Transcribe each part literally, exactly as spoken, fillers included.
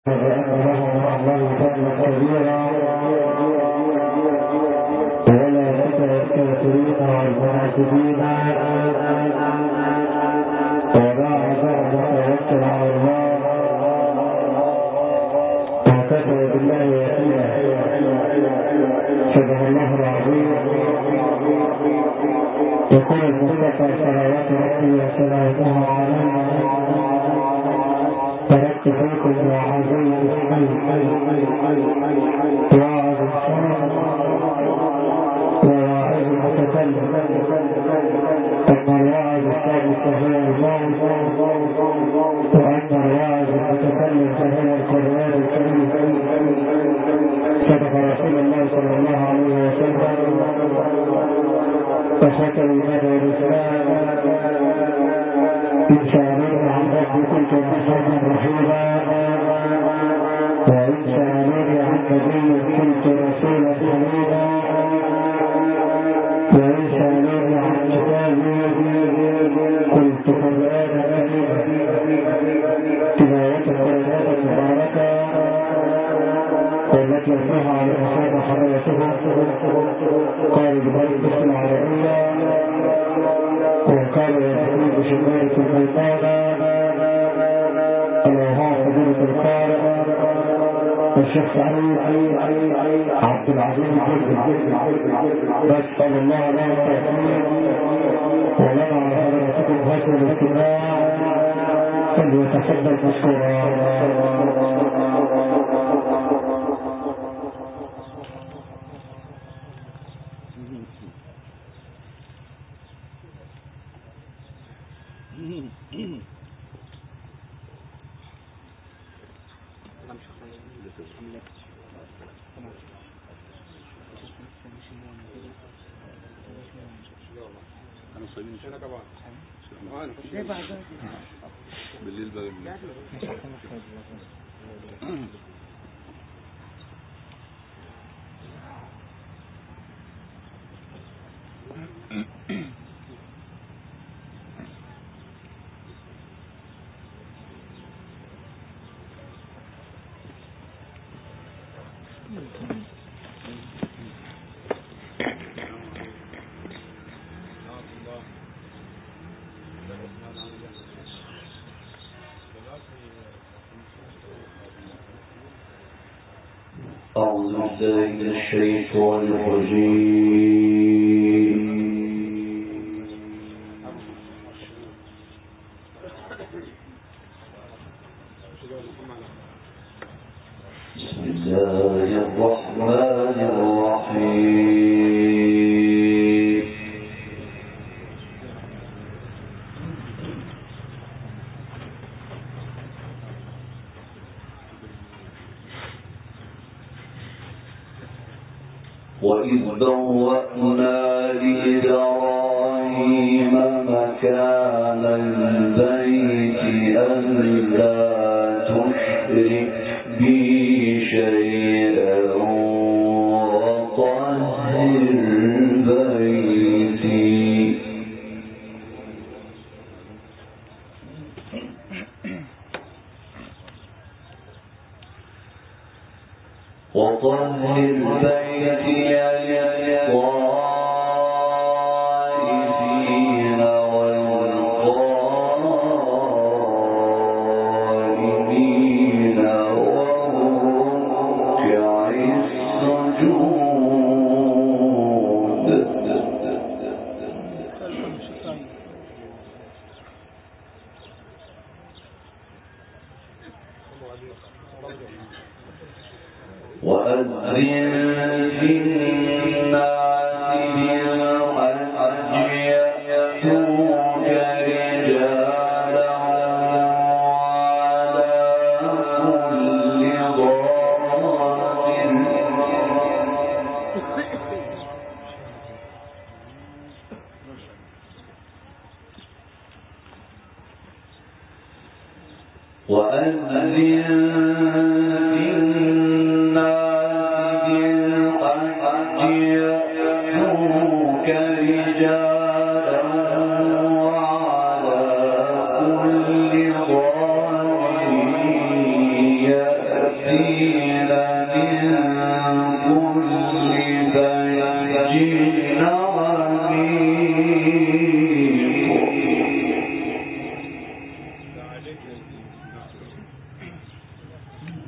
الله فضلا كبيرا ولا تدع الكافرين والمعتدين ولا عذاب وتوكل على الله وكفى بالله وكيلا. صدق الله العظيم. يقول المصطفى صلوات ربي وسلامه عليه: تركت فيكم وعظيم الحي واعظ الشرع وواعظ المتكلم، أما الواعظ الثابت فهو الموت، وأما الواعظ المتكلم فهو القرآن الكريم. صدق رسول الله صلى الله عليه وسلم. أخوة الإيمان والإسلام، إن شاء الله عن ربي كنت رحمة رحيما، وإن شاء الله عن نبي كنت رسولا حميدا، وإن شاء الله عن كتابي كنت قرآنا أمينا. تلاوة القرآن المباركة والتي يسمعها على الإنسان حريته قال بغير بسم العربية، وقال يقول بشمالة البيطانة الله فضيلة القارئ الشيخ علي عبد العظيم نسأل الله له التوفيق ولنا على حضراتكم حسن الاستماع، فليتفضل مشكورا. بالليل بقى أعوذ بالله من الشيطان الرجيم. بسم الله الرحمن الرحيم. وإذ بوأنا لإبراهيم مكان البيت ألا تشرك بي شيئا وطهر بيتي وطهر بيتي للطائفين والقائمين والركع السجود. وأذن في الناس بالحج يأتوك رجالا وعلى كل ضامر وأذن في الناس بالحج يأتوك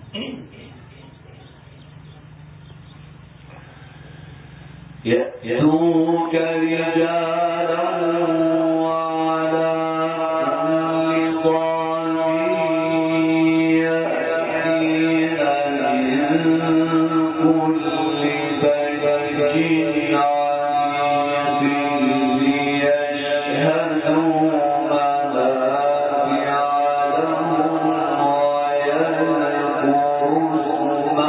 يأتوك رجالا وعلى كل ضامر يأتين من كل فج عميق ليشهدوا منافع لهم ويذكروا اسم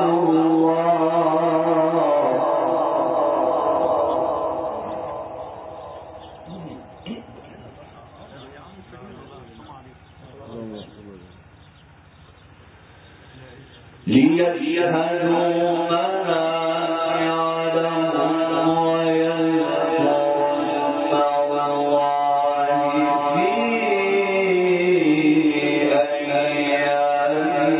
ليشهدوا منافع لهم ويذكروا اسم الله في أيام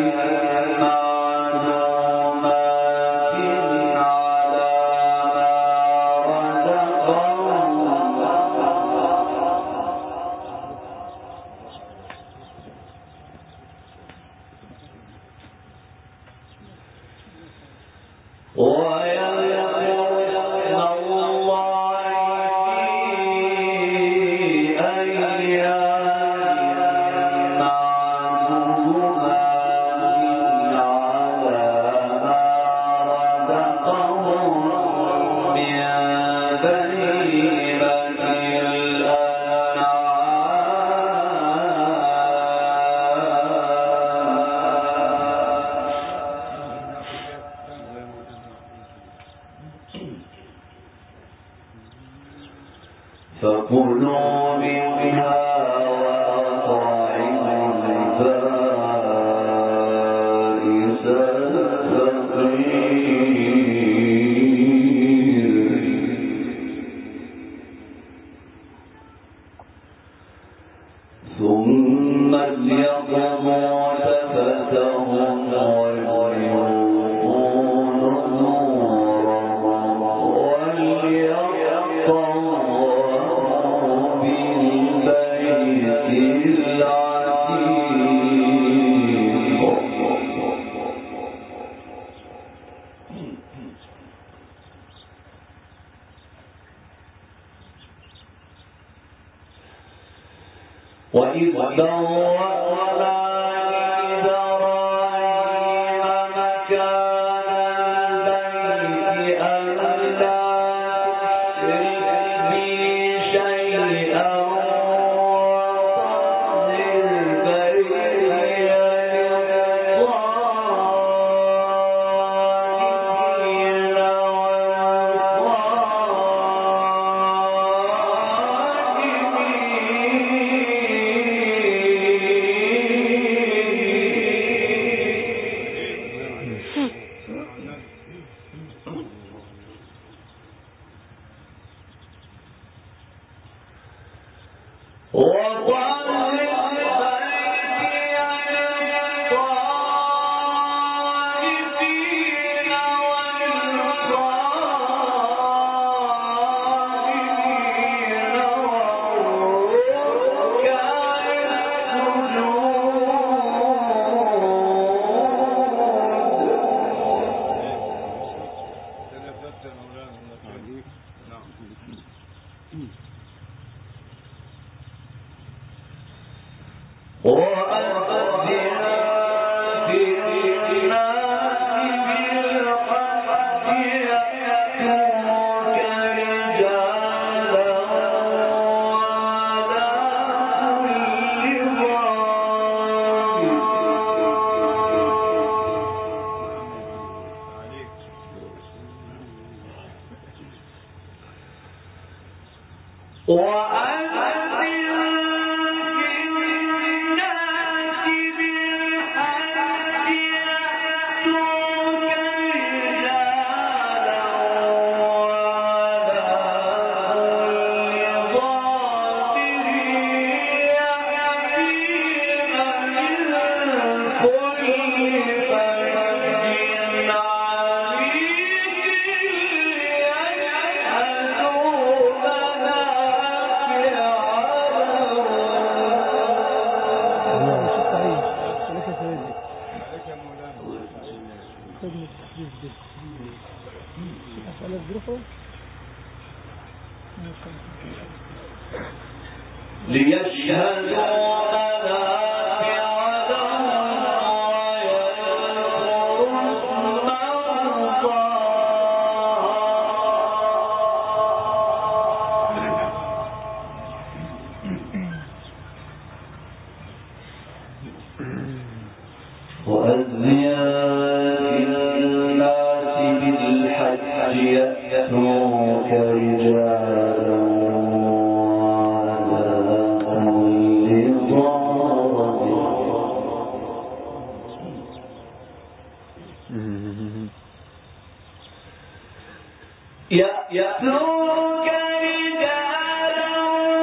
معلومات على ما رزقهم فكلوا منها وأطعموا البائس الفقير ثم ليقضوا تفتهم وليوفوا نذورهم وليطوفوا بالبيت العتيق وإذ بوأنا لإبراهيم مكان البيت ألا تشرك بي شيئا وطهر بيتي للطائفين ليشهدوا منافع لهم ويذكروا يأتوك رجالا وعلى كل ضامر يأتوك رجالا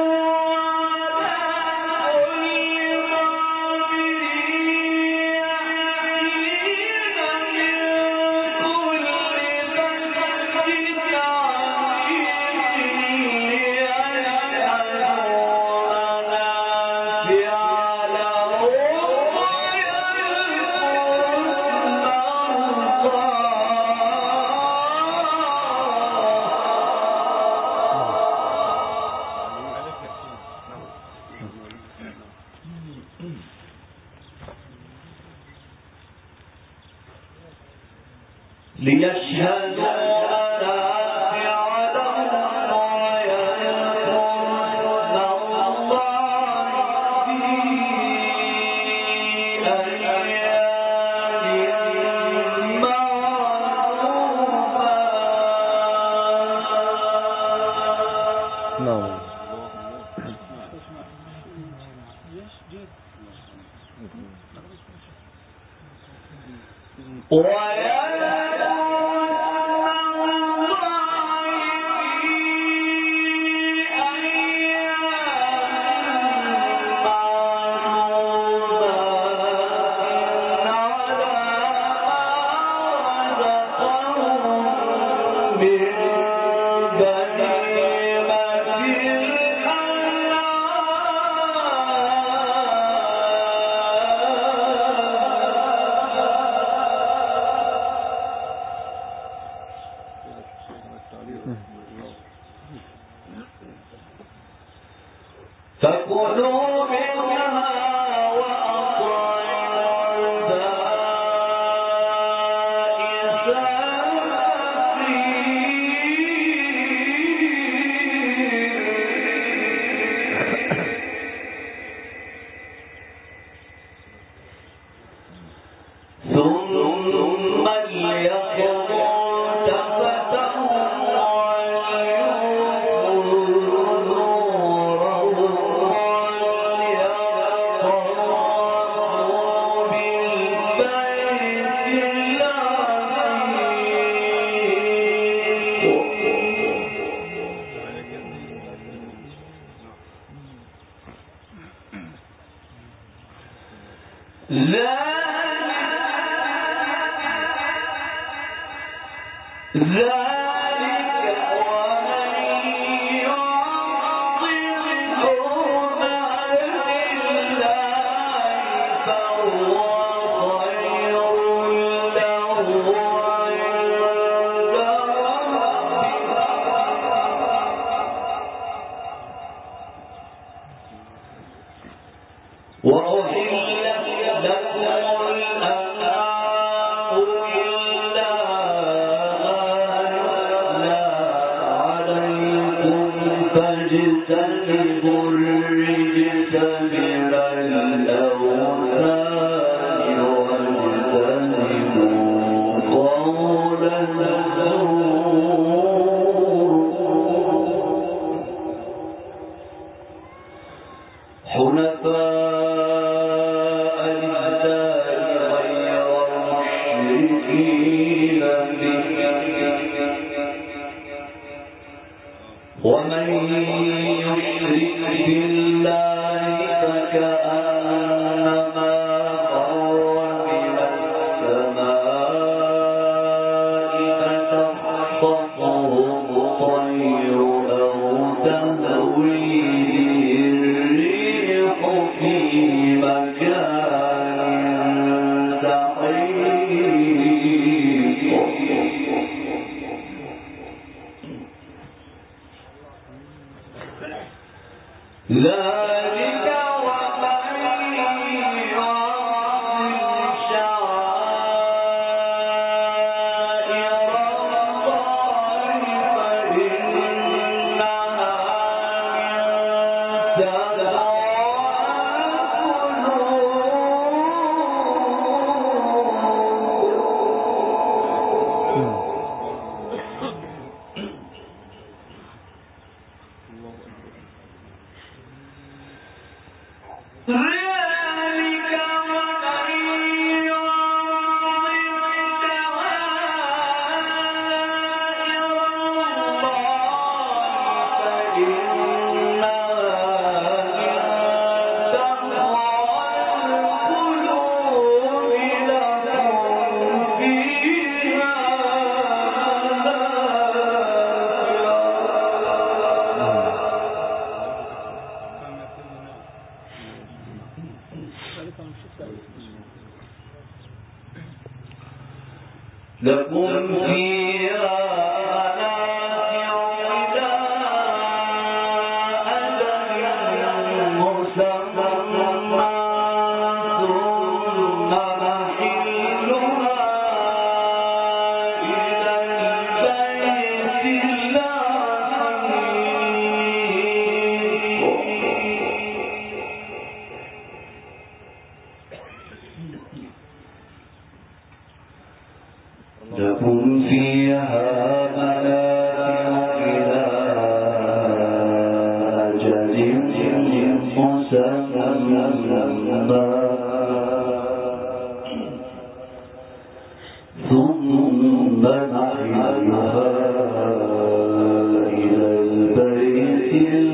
ليشهدوا فكلوا منها وأطعموا البائس الفقير ثم ليقضوا تفتهم ذلك ومن يعظم حرمات الله فهو خير له عند ربه وأحلت لكم الأنعام إلا فاجتنبوا الرجس من الأوثان واجتنبوا قول الزور حنفاء لله غير مشركين به ومن يشرك بالله فكأنما خر من السماء فتخطفه الطير أو تهوي الريح في مكان سحيق لكم فيها لكم فيها منافع إلى أجل مسمى ثم محلها إلى البيت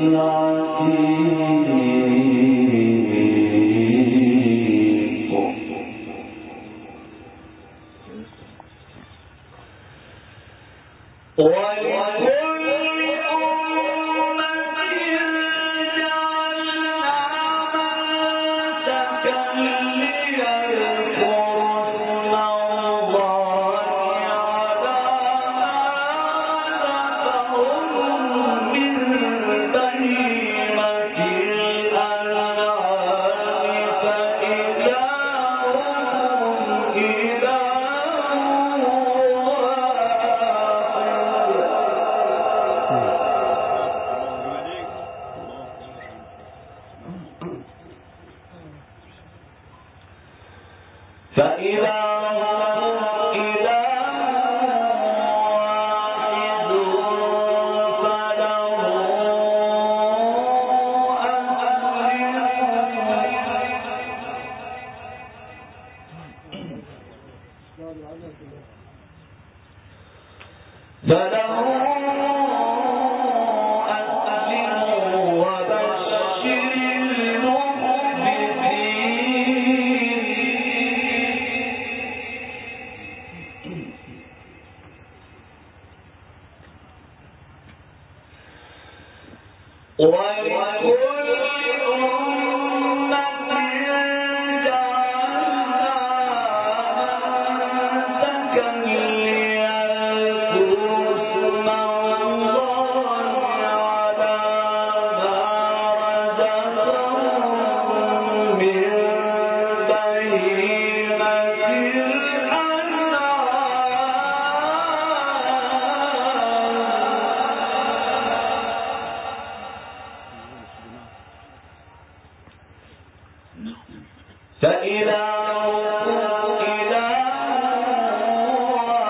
العتيق ولكل أمة جعلنا منسكا ليذكروا اسم الله على ما رزقهم من بهيمة الأنعام فإلهكم إله فإلهكم إله واحد فله أسلموا وبشر ولكل أمة جعلنا منسكا ليذكروا اسم الله على ما رزقهم من بهيمة فإلهكم إله واحد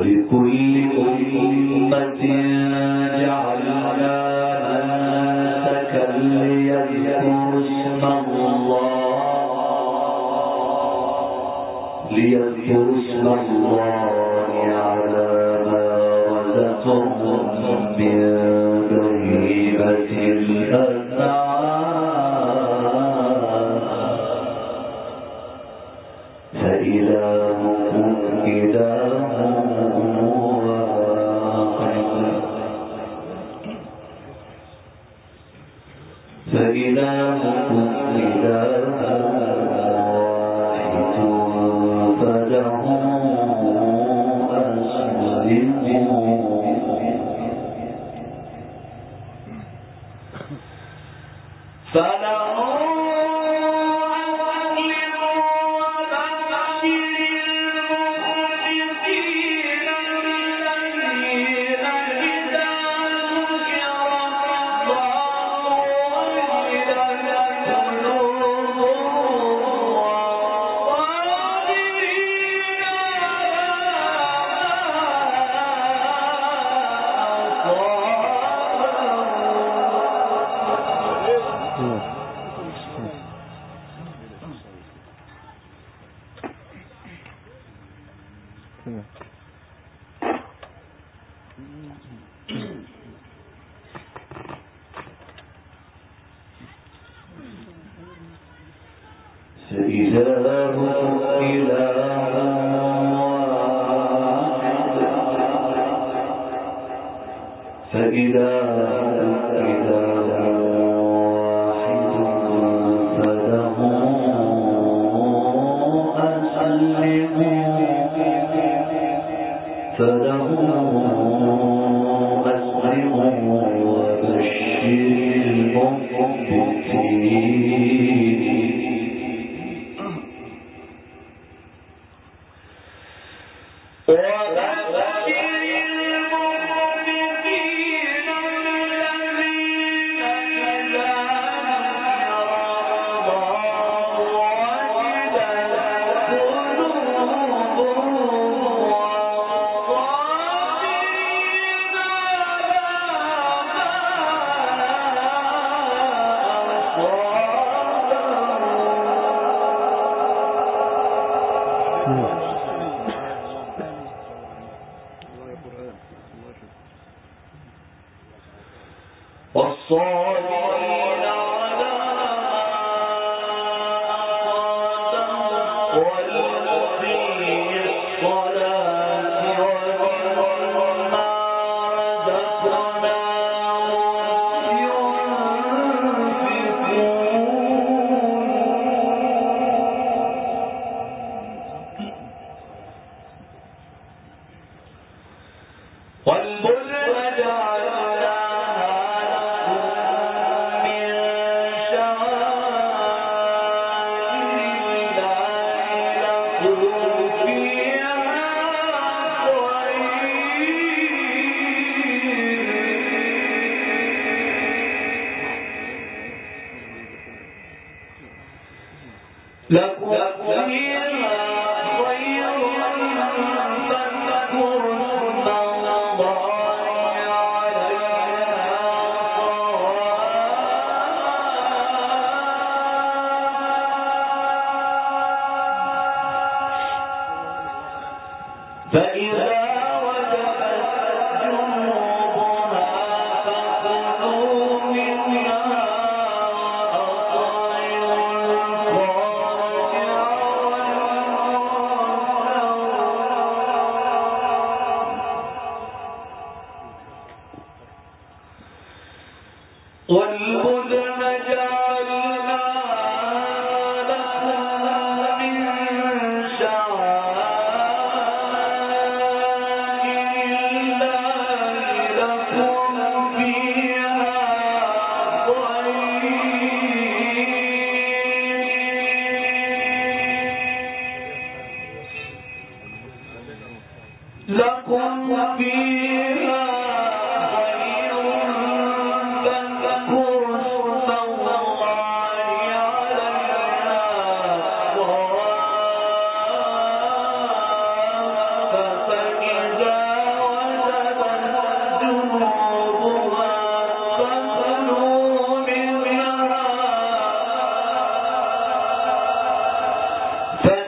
ولكل أمة جعلنا منسكا ليذكروا اسم الله ليذكروا اسم الله على ما رزقهم من بهيمة الأنعام فإلهكم إله واحد فإلهكم إله واحد فله أسلموا فله فإلهكم إله واحد فإلهكم إله واحد فله أسلموا فله أسلموا وبشر المخبتين والصابرين على والمقيم الصلاة ومما رزقناهم ينفقون والبدن جعلناها لكم فيها خير فاذكروا اسم الله عليها صواف فإذا وجبت جنوبها فكلوا منها والبدن جعلناها لكم من شعائر الله لكم فيها خير لكم فيها فإذا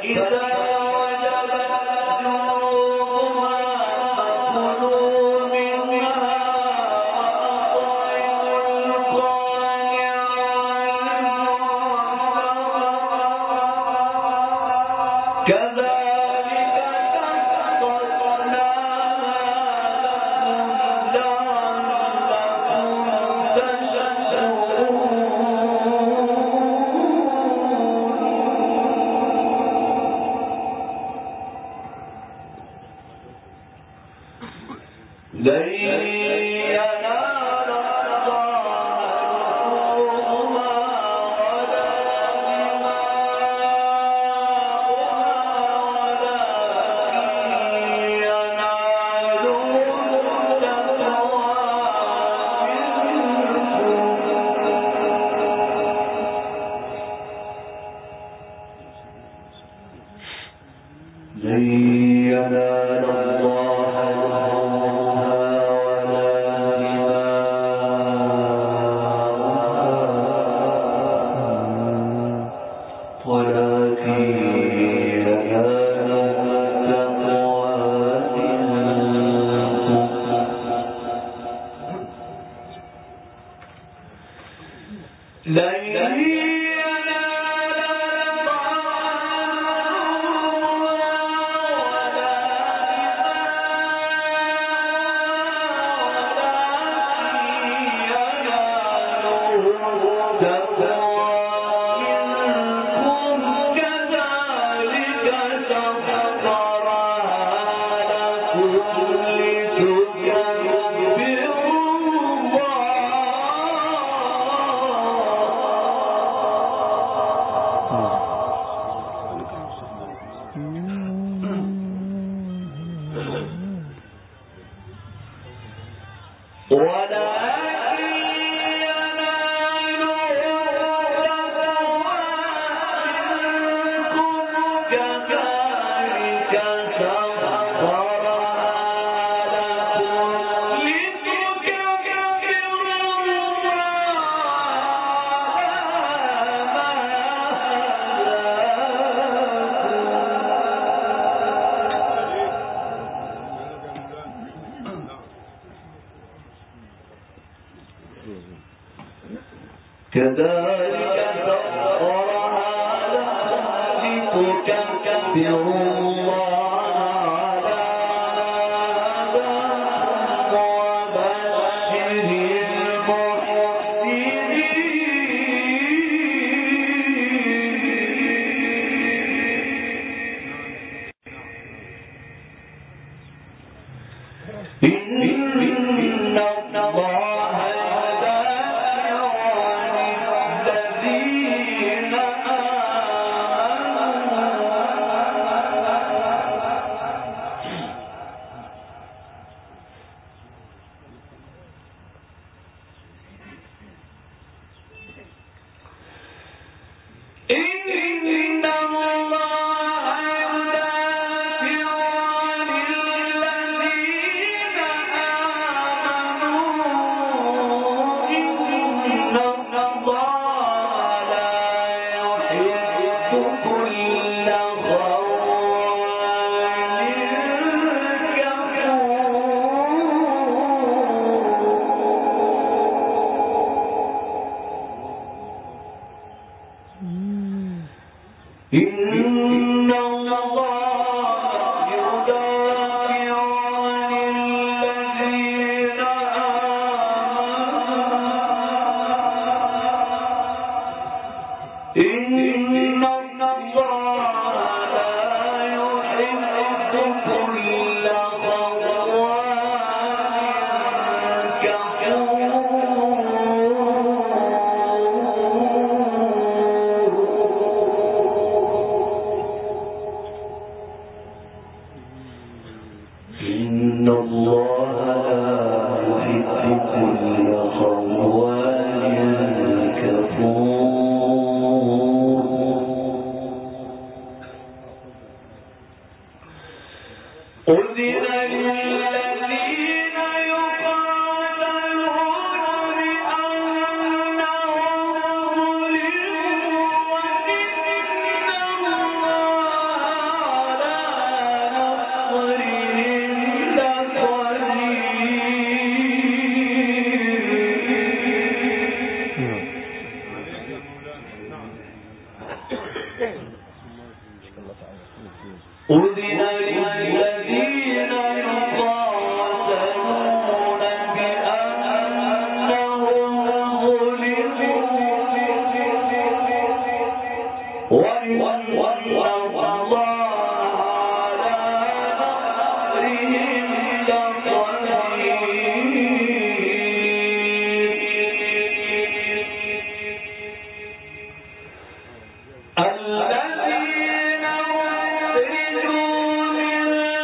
كذلك سخرها لكم لتكبروا الله على ما هداكم وبشر المحسنين. إن الله إن الله يدافع عن الذين آمنوا إن الله لا يحب كل خوان كفور. إن الله لا يحب كل خوان كفور. أذن للذين يقاتلون بأنهم ظلموا وإن الله أذن للذين يقاتلون بأنهم ظلموا وإن الله على نصرهم الذين أخرجوا من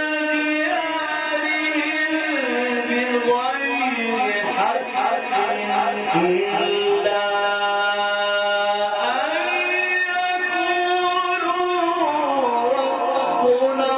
ديارهم بغير حق إلا أن يقولوا ربنا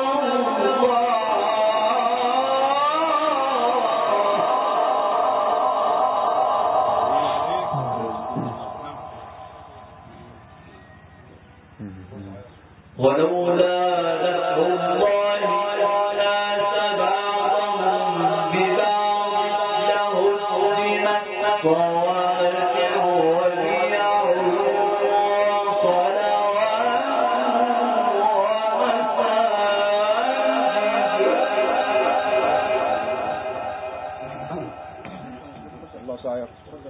ولولا نصر الله والناس بعضهم ببعض لهدمت صوامع وبيع وصلوات ومساجد الله صحيح.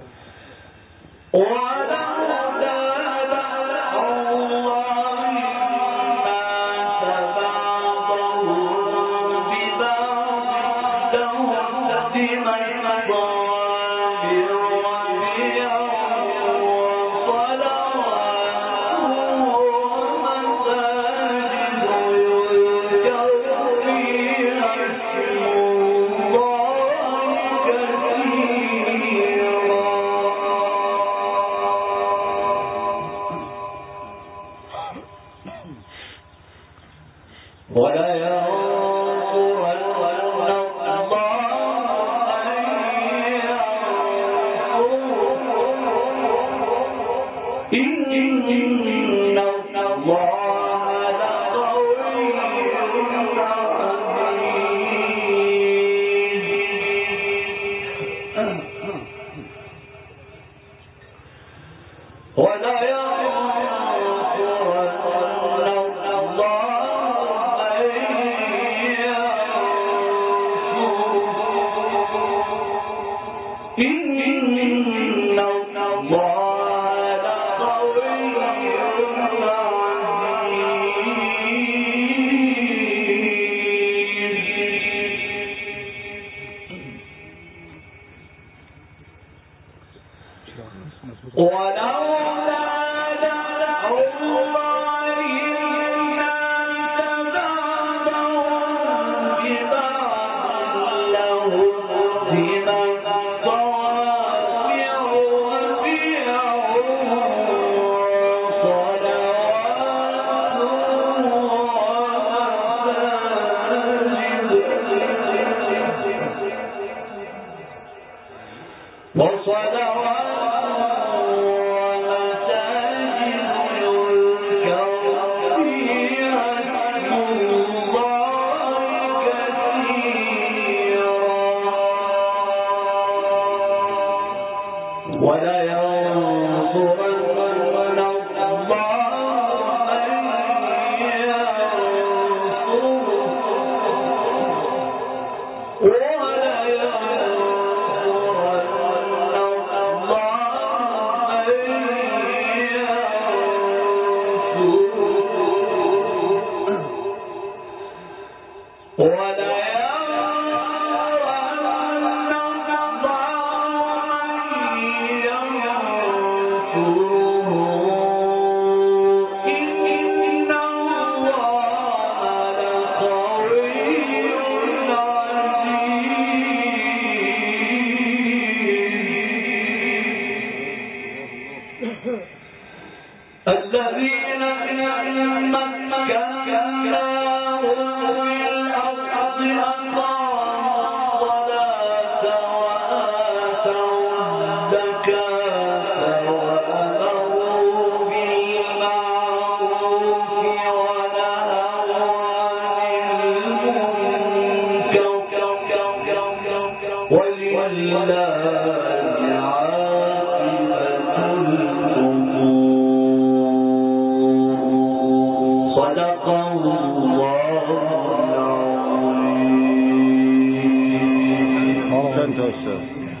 ولولا دفع الله الناس بعضهم ببعض لهدمت صوامع وبيع وصلوات ومساجد يذكر فيها اسم الله كثيرا ولا ينصرن الله من ينصره إن الله لقوي عزيز ولا ينصرن الله إن الله لقوي عزيز ولولا دفع الله الناس بعضهم ببعض لهدمت صوامع وبيع وصلوات ومساجد وصلوات ولا ينصرن الله من ينصره ولا ينصرن الله من ينصره ولا الذين إن مكناهم في الأرض أقاموا الصلاة وآتوا الزكاة وأمروا بالمعروف ونهوا عن المنكر ولله عاقبة الأمور يا أستاذ.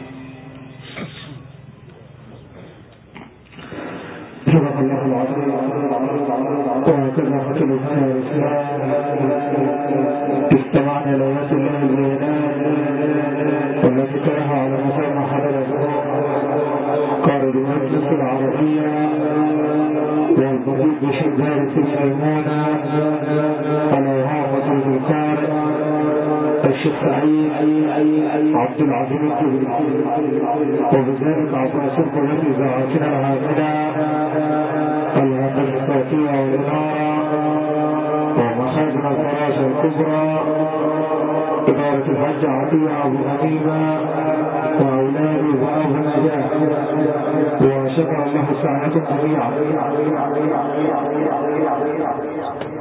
صدق الله العظيم. وهكذا ختم الإسلام استمعنا لآيات الله البينات والتي تراها على مسامع حضرة قارئ المجلس العربية والمدير بشدارة الميمونة الإرهاقة القارئ الشيخ سعيد عبد العزيز الجبري، وبذلك عطاسكم التي زعتنا هكذا الهندسة الصوتية والإنارة ومخازن الفراشة الكبرى إدارة الحج عطية أبو غنيمة وأولاده وأبو نجاح، وشكر الله سعيكم جميعا.